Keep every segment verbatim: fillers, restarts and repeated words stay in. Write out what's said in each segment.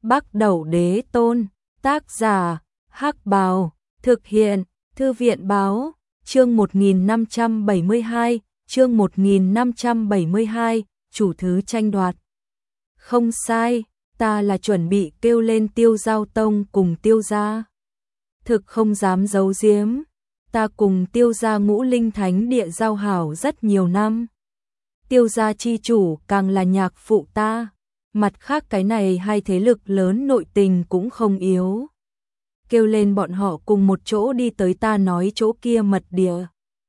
Bắc Đẩu Đế Tôn, tác giả, Hắc Bào, thực hiện, Thư viện báo, chương một nghìn năm trăm bảy mươi hai, chương một nghìn năm trăm bảy mươi hai, chủ thứ tranh đoạt. Không sai, ta là chuẩn bị kêu lên Tiêu Giao Tông cùng Tiêu gia. Thực không dám giấu giếm, ta cùng Tiêu gia Ngũ Linh Thánh Địa giao hảo rất nhiều năm. Tiêu gia chi chủ càng là nhạc phụ ta, mặt khác cái này hai thế lực lớn nội tình cũng không yếu. Kêu lên bọn họ cùng một chỗ đi tới ta nói chỗ kia mật địa.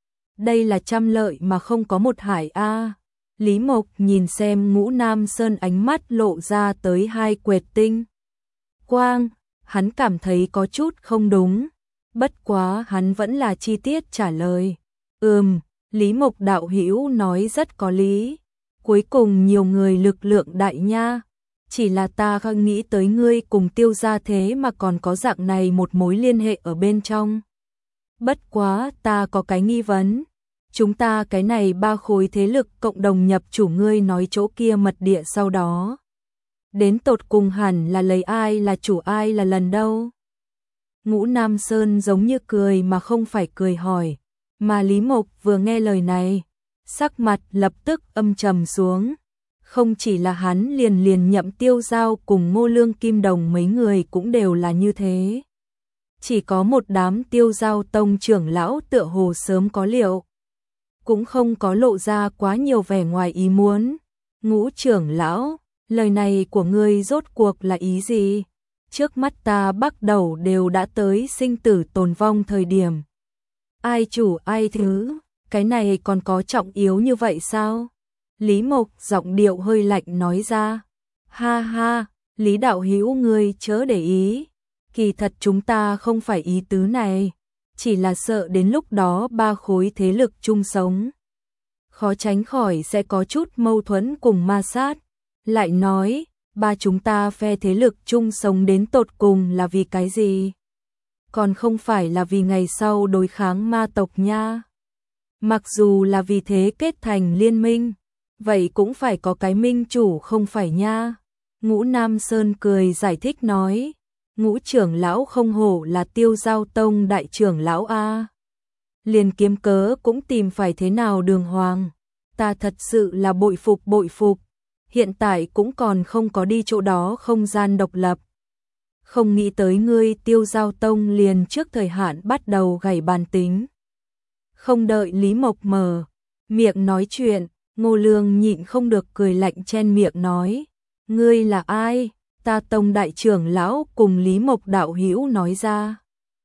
Đây là trăm lợi mà không có một hại a. À. Lý Mộc nhìn xem Ngũ Nam Sơn, ánh mắt lộ ra tới hai quệt tinh quang, hắn cảm thấy có chút không đúng, bất quá hắn vẫn là chi tiết trả lời. Ừm, Lý Mộc đạo hữu nói rất có lý, cuối cùng nhiều người lực lượng đại nha, chỉ là ta không nghĩ tới ngươi cùng Tiêu gia thế mà còn có dạng này một mối liên hệ ở bên trong. Bất quá ta có cái nghi vấn, chúng ta cái này ba khối thế lực cộng đồng nhập chủ ngươi nói chỗ kia mật địa sau đó. Đến tột cùng hẳn là lấy ai là chủ ai là lần đâu? Ngũ Nam Sơn giống như cười mà không phải cười hỏi, mà Lý Mộc vừa nghe lời này, sắc mặt lập tức âm trầm xuống. Không chỉ là hắn, liền liền Nhậm Tiêu Giao cùng Ngô Lương Kim Đồng mấy người cũng đều là như thế. Chỉ có một đám Tiêu Giao Tông trưởng lão tựa hồ sớm có liệu, cũng không có lộ ra quá nhiều vẻ ngoài ý muốn. Ngũ trưởng lão, lời này của ngươi rốt cuộc là ý gì? Trước mắt ta bắt đầu đều đã tới sinh tử tồn vong thời điểm. Ai chủ ai thứ, cái này còn có trọng yếu như vậy sao? Lý Mộc giọng điệu hơi lạnh nói ra. Ha ha, Lý đạo hữu ngươi chớ để ý, kỳ thật chúng ta không phải ý tứ này, chỉ là sợ đến lúc đó ba khối thế lực chung sống, khó tránh khỏi sẽ có chút mâu thuẫn cùng ma sát. Lại nói, ba chúng ta phe thế lực chung sống đến tột cùng là vì cái gì? Còn không phải là vì ngày sau đối kháng ma tộc nha. Mặc dù là vì thế kết thành liên minh, vậy cũng phải có cái minh chủ không phải nha. Ngũ Nam Sơn cười giải thích nói, Ngũ trưởng lão không hổ là Tiêu Giao Tông đại trưởng lão a. Liền kiếm cớ cũng tìm phải thế nào đường hoàng. Ta thật sự là bội phục bội phục, hiện tại cũng còn không có đi chỗ đó không gian độc lập. Không nghĩ tới ngươi Tiêu Giao Tông liền trước thời hạn bắt đầu gảy bàn tính. Không đợi Lý Mộc mở miệng nói chuyện, Ngô Lương nhịn không được cười lạnh chen miệng nói, ngươi là ai? Ta Tông đại trưởng lão cùng Lý Mộc đạo hữu nói ra.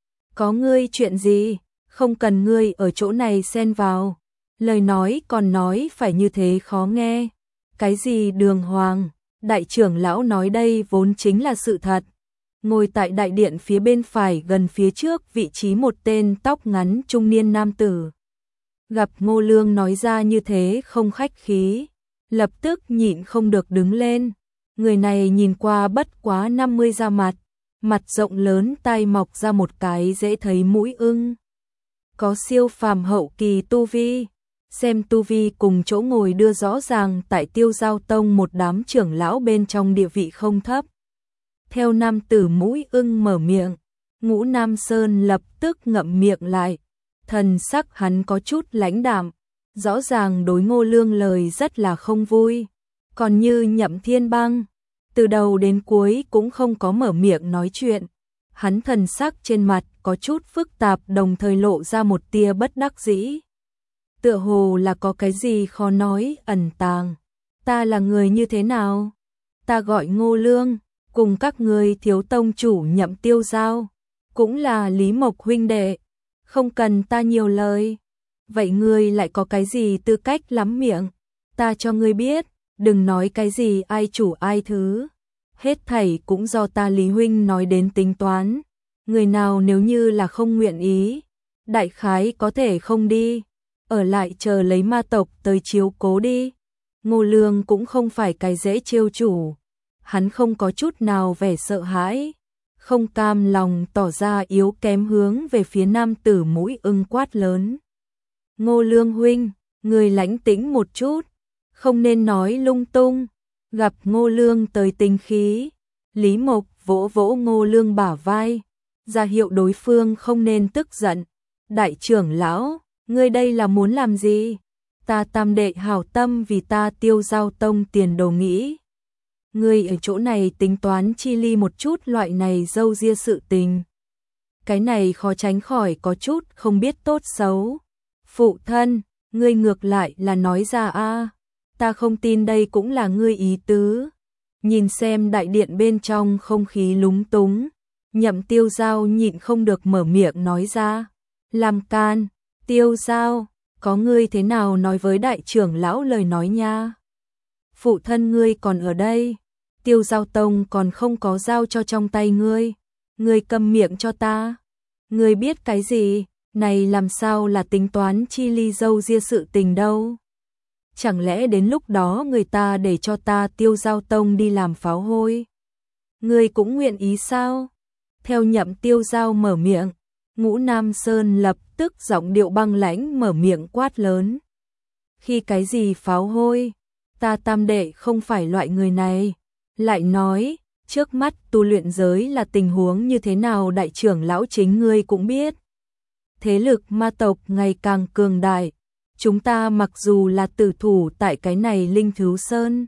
Có ngươi chuyện gì? Không cần ngươi ở chỗ này xen vào. Lời nói còn nói phải như thế khó nghe. Cái gì đường hoàng? Đại trưởng lão nói đây vốn chính là sự thật. Ngồi tại đại điện phía bên phải gần phía trước vị trí một tên tóc ngắn trung niên nam tử. Gặp Ngô Lương nói ra như thế không khách khí, lập tức nhịn không được đứng lên. Người này nhìn qua bất quá năm mươi ra mặt, mặt rộng lớn, tai mọc ra một cái dễ thấy mũi ưng. Có siêu phàm hậu kỳ tu vi, xem tu vi cùng chỗ ngồi đưa rõ ràng tại Tiêu Giao Tông một đám trưởng lão bên trong địa vị không thấp. Theo nam tử mũi ưng mở miệng, Ngũ Nam Sơn lập tức ngậm miệng lại, thần sắc hắn có chút lãnh đạm, rõ ràng đối Ngô Lương lời rất là không vui. Còn như Nhậm Thiên Băng, từ đầu đến cuối cũng không có mở miệng nói chuyện, hắn thần sắc trên mặt có chút phức tạp, đồng thời lộ ra một tia bất đắc dĩ. Tựa hồ là có cái gì khó nói ẩn tàng. Ta là người như thế nào? Ta gọi Ngô Lương, cùng các ngươi thiếu tông chủ Nhậm Tiêu Giao, cũng là Lý Mộc huynh đệ, không cần ta nhiều lời. Vậy ngươi lại có cái gì tư cách lắm miệng? Ta cho ngươi biết, đừng nói cái gì ai chủ ai thứ, hết thảy cũng do ta Lý huynh nói đến tính toán. Người nào nếu như là không nguyện ý, đại khái có thể không đi, ở lại chờ lấy ma tộc tới chiếu cố đi. Ngô Lương cũng không phải cái dễ trêu chủ, hắn không có chút nào vẻ sợ hãi, không cam lòng tỏ ra yếu kém, hướng về phía nam tử mũi ưng quát lớn. Ngô Lương huynh, người lãnh tĩnh một chút, không nên nói lung tung. Gặp Ngô Lương tới tính khí, Lý Mộc vỗ vỗ Ngô Lương bả vai, ra hiệu đối phương không nên tức giận. Đại trưởng lão, ngươi đây là muốn làm gì? Ta tam đệ hảo tâm vì ta Tiêu Giao Tông tiền đồ nghĩ. Ngươi ở chỗ này tính toán chi ly một chút loại này dâu ria sự tình. Cái này khó tránh khỏi có chút không biết tốt xấu. Phụ thân, ngươi ngược lại là nói ra a, ta không tin đây cũng là ngươi ý tứ. Nhìn xem đại điện bên trong không khí lúng túng, Nhậm Tiêu Giao nhịn không được mở miệng nói ra. Làm can, Tiêu Giao, có ngươi thế nào nói với đại trưởng lão lời nói nha. Phụ thân ngươi còn ở đây, Tiêu Giao Tông còn không có giao cho trong tay ngươi, ngươi câm miệng cho ta. Ngươi biết cái gì, này làm sao là tính toán chi ly dâu ria sự tình đâu. Chẳng lẽ đến lúc đó người ta để cho ta Tiêu Giao Tông đi làm pháo hôi? Ngươi cũng nguyện ý sao? Theo Nhậm Tiêu Giao mở miệng, Ngũ Nam Sơn lập tức giọng điệu băng lãnh mở miệng quát lớn. Khi cái gì pháo hôi? Ta tam đệ không phải loại người này. Lại nói, trước mắt tu luyện giới là tình huống như thế nào đại trưởng lão chính ngươi cũng biết. Thế lực ma tộc ngày càng cường đại. Chúng ta mặc dù là tử thủ tại cái này Linh Thứu Sơn,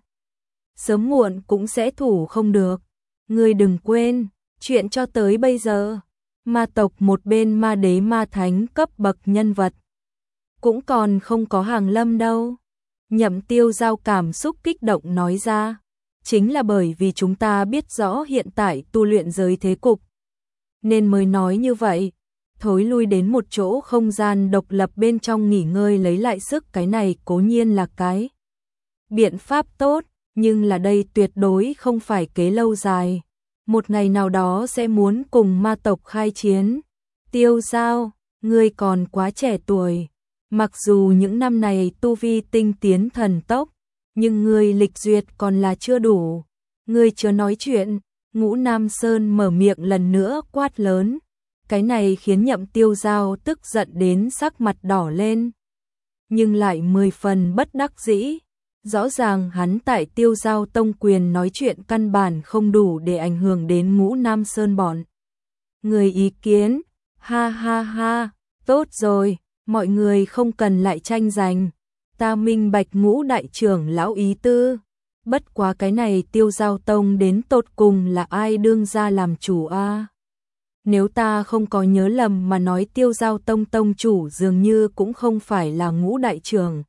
sớm muộn cũng sẽ thủ không được. Ngươi đừng quên, chuyện cho tới bây giờ, ma tộc một bên ma đế ma thánh cấp bậc nhân vật, cũng còn không có hàng lâm đâu. Nhậm Tiêu Giao cảm xúc kích động nói ra, chính là bởi vì chúng ta biết rõ hiện tại tu luyện giới thế cục, nên mới nói như vậy. Thối lui đến một chỗ không gian độc lập bên trong nghỉ ngơi lấy lại sức, cái này cố nhiên là cái biện pháp tốt, nhưng là đây tuyệt đối không phải kế lâu dài. Một ngày nào đó sẽ muốn cùng ma tộc khai chiến. Tiêu Giao, ngươi còn quá trẻ tuổi. Mặc dù những năm này tu vi tinh tiến thần tốc, nhưng ngươi lịch duyệt còn là chưa đủ. Ngươi chưa nói chuyện, Ngũ Nam Sơn mở miệng lần nữa quát lớn. Cái này khiến Nhậm Tiêu Giao tức giận đến sắc mặt đỏ lên, nhưng lại mười phần bất đắc dĩ. Rõ ràng hắn tại Tiêu Giao Tông quyền nói chuyện căn bản không đủ để ảnh hưởng đến Ngũ Nam Sơn bọn người ý kiến. Ha ha ha, tốt rồi, mọi người không cần lại tranh giành. Ta minh bạch Ngũ đại trưởng lão ý tư. Bất quá cái này Tiêu Giao Tông đến tột cùng là ai đương ra làm chủ a? À? Nếu ta không có nhớ lầm mà nói Tiêu Giao Tông tông chủ dường như cũng không phải là Ngũ đại trưởng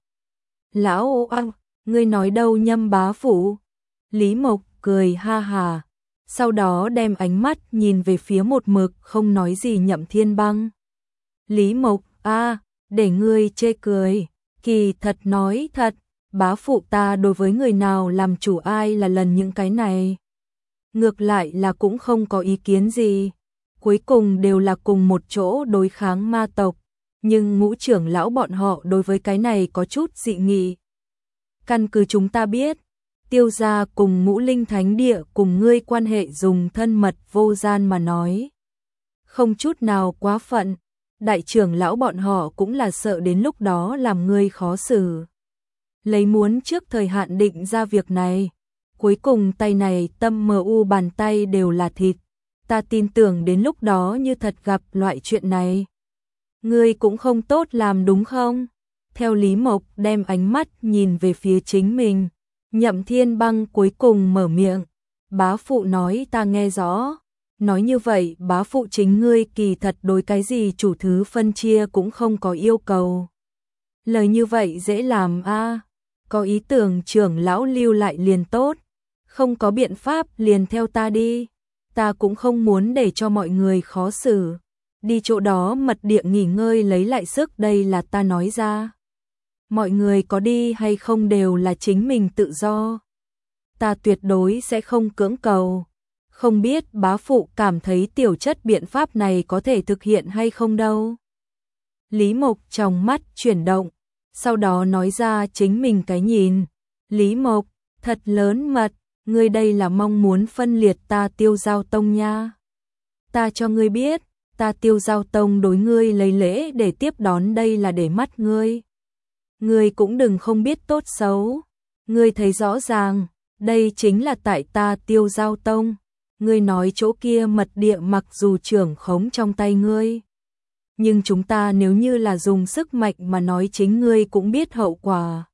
lão a. Ngươi nói đâu Nhâm bá phụ? Lý Mộc cười ha hà, sau đó đem ánh mắt nhìn về phía một mực không nói gì Nhậm Thiên Băng. Lý Mộc, a, để ngươi chê cười, kỳ thật nói thật, bá phụ ta đối với người nào làm chủ ai là lần những cái này. Ngược lại là cũng không có ý kiến gì, cuối cùng đều là cùng một chỗ đối kháng ma tộc, nhưng Ngũ trưởng lão bọn họ đối với cái này có chút dị nghị. Căn cứ chúng ta biết, Tiêu gia cùng Ngũ Linh Thánh Địa cùng ngươi quan hệ dùng thân mật vô gian mà nói, không chút nào quá phận. Đại trưởng lão bọn họ cũng là sợ đến lúc đó làm ngươi khó xử, lấy muốn trước thời hạn định ra việc này. Cuối cùng tay này tâm mờ u bàn tay đều là thịt. Ta tin tưởng đến lúc đó như thật gặp loại chuyện này, ngươi cũng không tốt làm đúng không? Theo Lý Mộc đem ánh mắt nhìn về phía chính mình, Nhậm Thiên Băng cuối cùng mở miệng. Bá phụ nói ta nghe rõ. Nói như vậy bá phụ chính ngươi kỳ thật đối cái gì chủ thứ phân chia cũng không có yêu cầu. Lời như vậy dễ làm a, à? Có ý tưởng trưởng lão lưu lại liền tốt. Không có biện pháp liền theo ta đi. Ta cũng không muốn để cho mọi người khó xử. Đi chỗ đó mật địa nghỉ ngơi lấy lại sức, đây là ta nói ra. Mọi người có đi hay không đều là chính mình tự do. Ta tuyệt đối sẽ không cưỡng cầu. Không biết bá phụ cảm thấy tiểu chất biện pháp này có thể thực hiện hay không đâu. Lý Mộc trong mắt chuyển động, sau đó nói ra chính mình cái nhìn. Lý Mộc, thật lớn mật, ngươi đây là mong muốn phân liệt ta Tiêu Giao Tông nha. Ta cho ngươi biết, ta Tiêu Giao Tông đối ngươi lấy lễ để tiếp đón đây là để mắt ngươi. Ngươi cũng đừng không biết tốt xấu. Ngươi thấy rõ ràng, đây chính là tại ta Tiêu Giao Tông. ngươi nói chỗ kia mật địa mặc dù trưởng khống trong tay ngươi, nhưng chúng ta nếu như là dùng sức mạnh mà nói chính ngươi cũng biết hậu quả.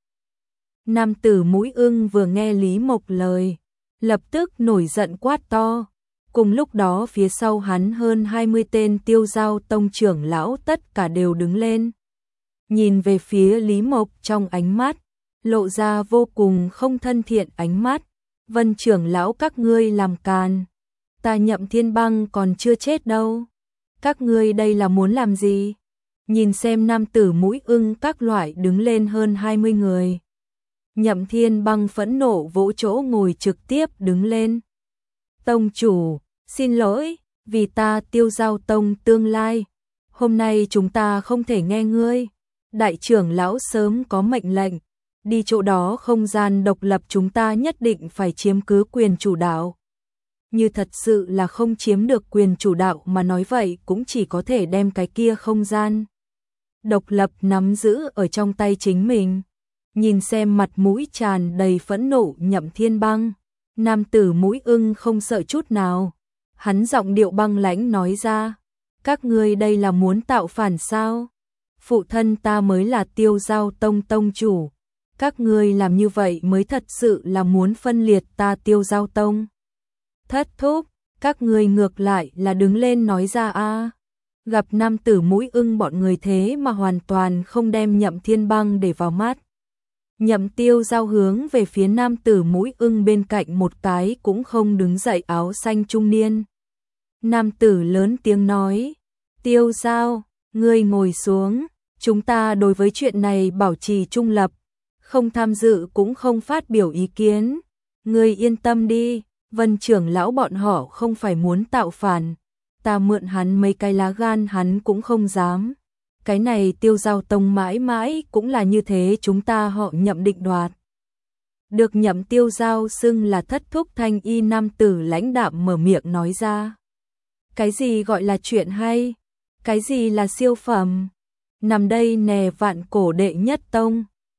Nam tử mũi ưng vừa nghe Lý Mộc lời, lập tức nổi giận quát to. Cùng lúc đó phía sau hắn hơn hai mươi tên Tiêu Giao tông trưởng lão tất cả đều đứng lên. Nhìn về phía Lý Mộc trong ánh mắt, lộ ra vô cùng không thân thiện ánh mắt. Vân trưởng lão các ngươi làm càn. Ta Nhậm Thiên Băng còn chưa chết đâu. Các ngươi đây là muốn làm gì? Nhìn xem nam tử mũi ưng các loại đứng lên hơn hai mươi người. Nhậm Thiên Băng phẫn nộ vỗ chỗ ngồi trực tiếp đứng lên. Tông chủ, xin lỗi, vì ta Tiêu Giao tông tương lai. Hôm nay chúng ta không thể nghe ngươi. Đại trưởng lão sớm có mệnh lệnh. Đi chỗ đó không gian độc lập chúng ta nhất định phải chiếm cứ quyền chủ đạo. Như thật sự là không chiếm được quyền chủ đạo mà nói vậy cũng chỉ có thể đem cái kia không gian độc lập nắm giữ ở trong tay chính mình. Nhìn xem mặt mũi tràn đầy phẫn nộ Nhậm Thiên Băng, nam tử mũi ưng không sợ chút nào. Hắn giọng điệu băng lãnh nói ra, các ngươi đây là muốn tạo phản sao? Phụ thân ta mới là Tiêu Giao tông tông chủ. Các ngươi làm như vậy mới thật sự là muốn phân liệt ta Tiêu Giao tông. Thất thúc, các ngươi ngược lại là đứng lên nói ra a. Gặp nam tử mũi ưng bọn người thế mà hoàn toàn không đem Nhậm Thiên Băng để vào mắt. Nhậm Tiêu Giao hướng về phía nam tử mũi ưng bên cạnh một cái cũng không đứng dậy áo xanh trung niên. Nam tử lớn tiếng nói, Tiêu Giao, ngươi ngồi xuống, chúng ta đối với chuyện này bảo trì trung lập, không tham dự cũng không phát biểu ý kiến. Ngươi yên tâm đi, Vân trưởng lão bọn họ không phải muốn tạo phản, ta mượn hắn mấy cái lá gan hắn cũng không dám. Cái này Tiêu Giao tông mãi mãi cũng là như thế, chúng ta họ Nhậm định đoạt. Được Nhậm Tiêu Giao xưng là thất thúc thanh y nam tử lãnh đạm mở miệng nói ra. Cái gì gọi là chuyện hay? Cái gì là siêu phẩm? Nằm đây nè vạn cổ đệ nhất tông.